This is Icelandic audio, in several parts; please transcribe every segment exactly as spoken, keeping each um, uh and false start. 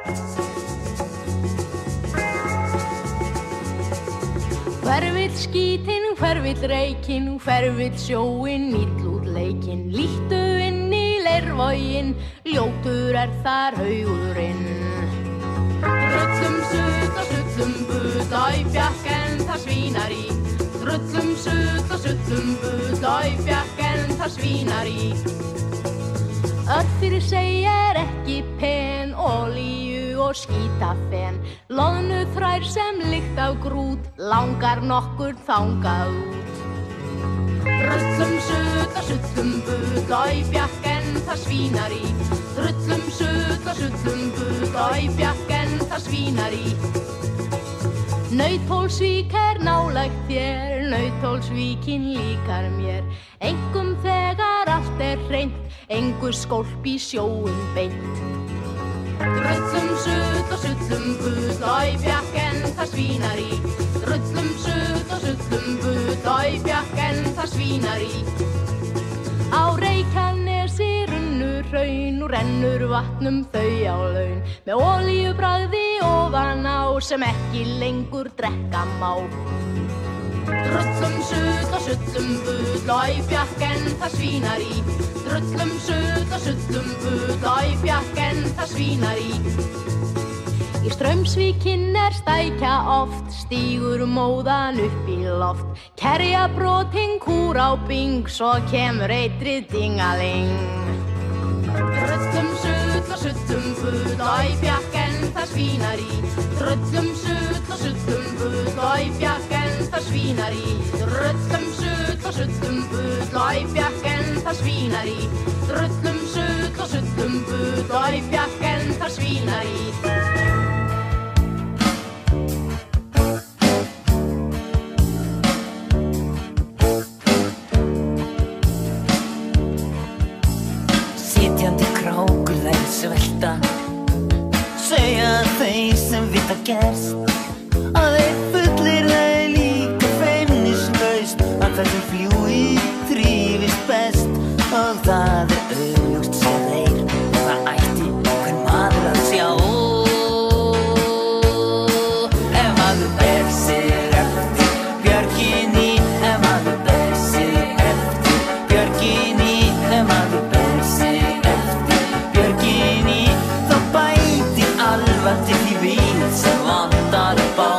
Hver vill skítinn, hver vill reykinn, hver vill sjóinn, ill út leikinn, líttu inn í leirvoginn, ljótur er þar haugurinn. Drullum sutt og sullum butt, æ bjakken það svínar í. Drullum sutt og sullum butt, æ bjakken það svínar í. Öll fyrir sig er ekki pen, olíu og skítafen, loðnu þrær sem lykt af grút, langar nokkur þangað út. Drullum sutt og sullum butt, æ bjakken það svínar í. Drullum sutt og sullum butt, æ bjakken það svínar í. Nauthólsvík er nálægt þér, Nauthólsvíkin líkar mér, engum þegar allt er hreint, engu skólp í sjóinn beint. Drullum sutt og sullum butt, æ bjakken það svínar í. Drullum sutt og sullum butt, æ bjakken það svínar í. Á Reykjanesi runnu hraun og rennur vatnum þau á laun, með olíubragði ofan á sem ekki lengur drekka má. Drullum sutt og sullum butt, æ bjakken það svínar í. Drullum sutt og sullum butt, æ bjakken það svínar í. Í Straumsvíkinn er stækja oft, stígur móðan upp í loft, kerjabrotin kúr á bing, svo kemur eitrið dingaling. Drullum sutt og sullum butt, æ bjakken það svínar í. Drullum sutt og sullum butt, æ bjakken það svínar í. Drullum sutt og sullum butt, æ bjakken það svínar í. Drullum sutt og sullum butt, æ bjakken það svínar í. Svelta, segja þeir sem vita gerst, að þeir fullir þeir líka feimnislaust, að þeir sem fljúi þrífist best, og það er augljóst sem þeir, það ætti hver maður að sjá. Ef maður ber sig eftir björginni, ef maður ber sig eftir björginni, ef maður ber sig til því vín sem vantar upp á.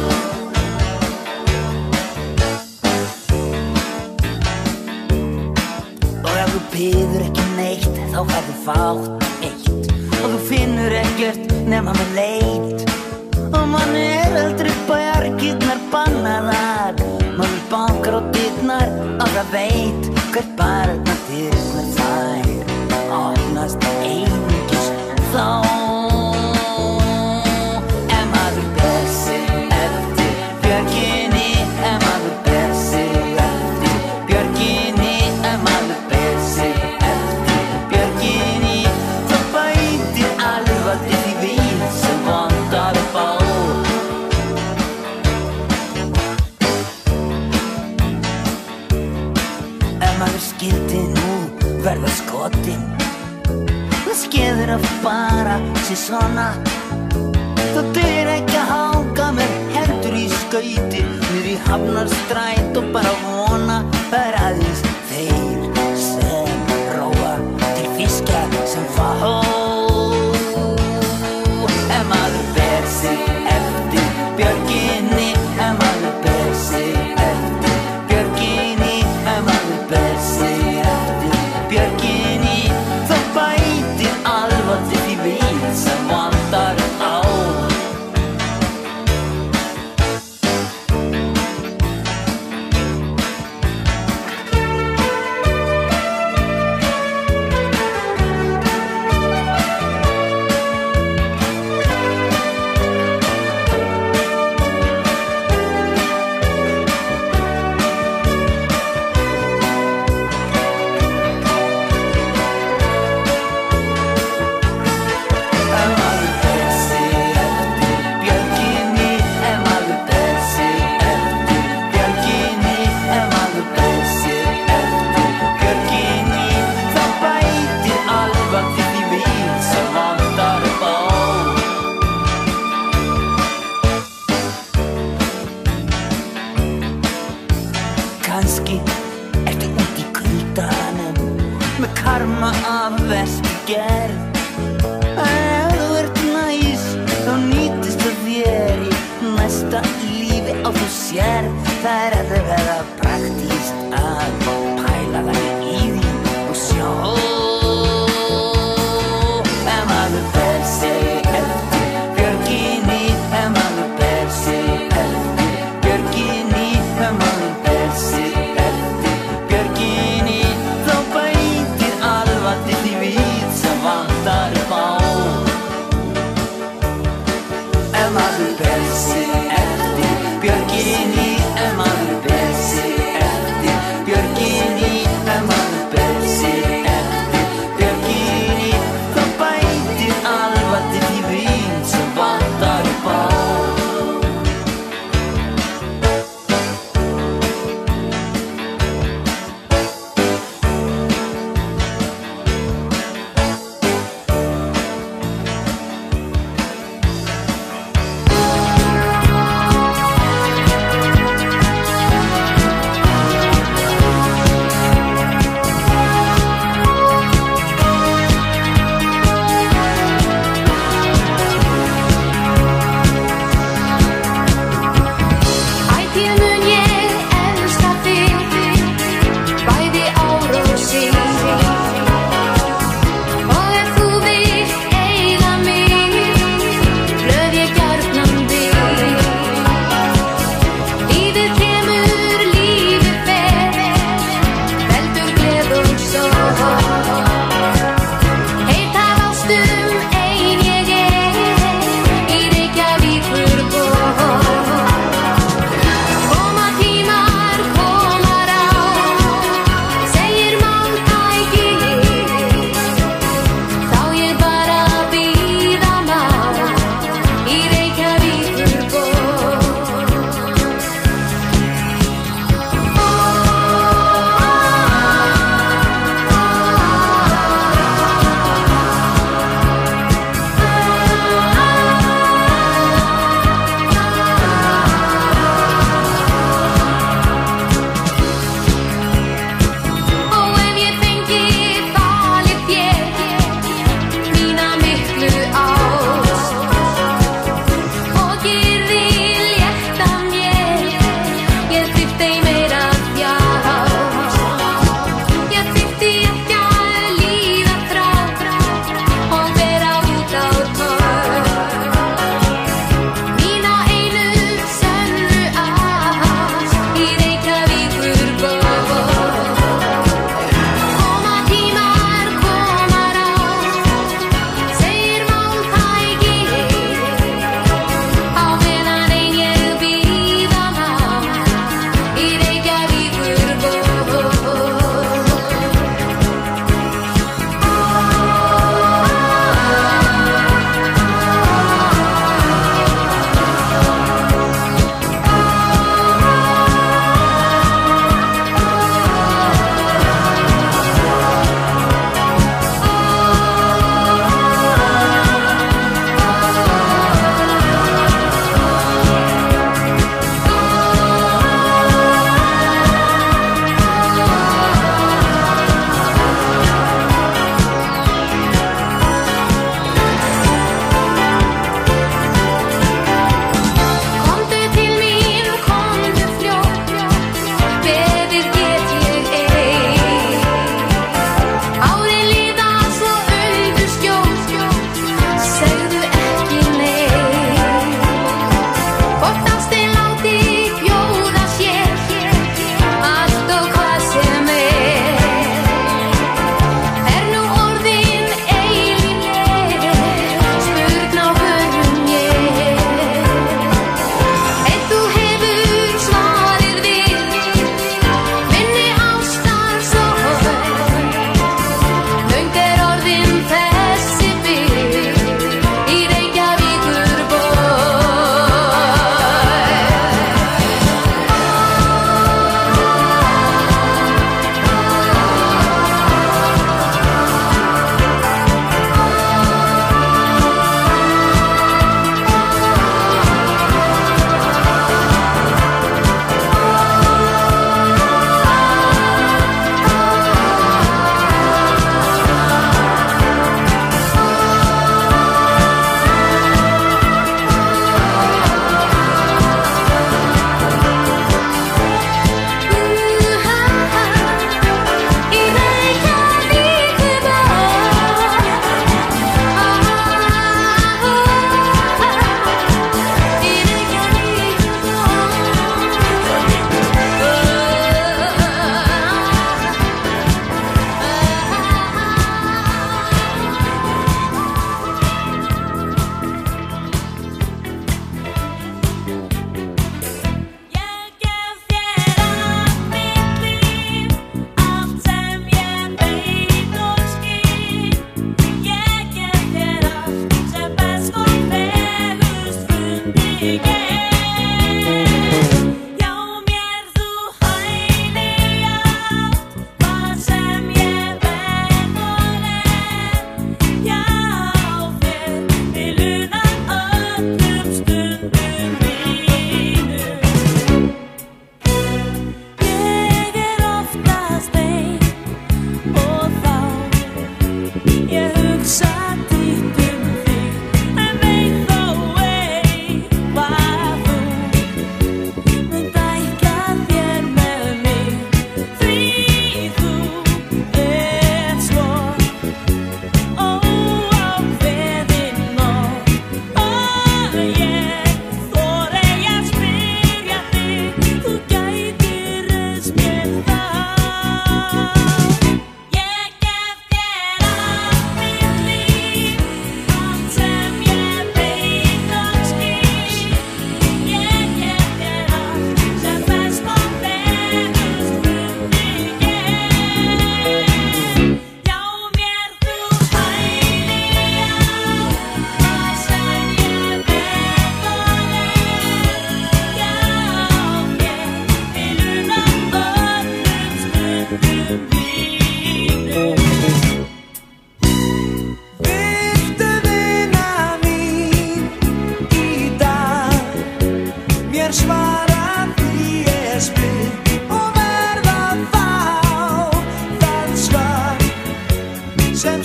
Og ef þú biður ekki neitt, þá færðu fátt eitt, og þú finnur ekkert nema með leit, og manni er aldrei bjargirnar bannaðar, maður bankar á dyrnar og það veit hvert barna dyrnar þær opnast einungis þá. Skildi nú verða skotinn, það skeður að bara sé svona, þú dyr ekki að hanga með hendur í skauti niður í Hafnarstræt og bara vona, það er aðeins þeir sem róa til fiskjar sem fá. Ef maður ber sig eftir björginni, ef maður ber sig eftir björginni, ef maður ber sig eftir björginni, þá bætir alveg því vín sem vantar á. karma af verstu gerð. Ef þú ert næs, þá nýtist það þér í næsta lífi á þú sér. Það er allavega praktískt að pæla það í því og sjá. Ef maður ber sig eftir björginni, ef maður ber sig eftir björginni, ef maður ber sig eftir björginni, þá bætir alvaldið í vít sem vantar upp á. Ef maður ber sig eftir björginni, ef maður ber sig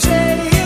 segir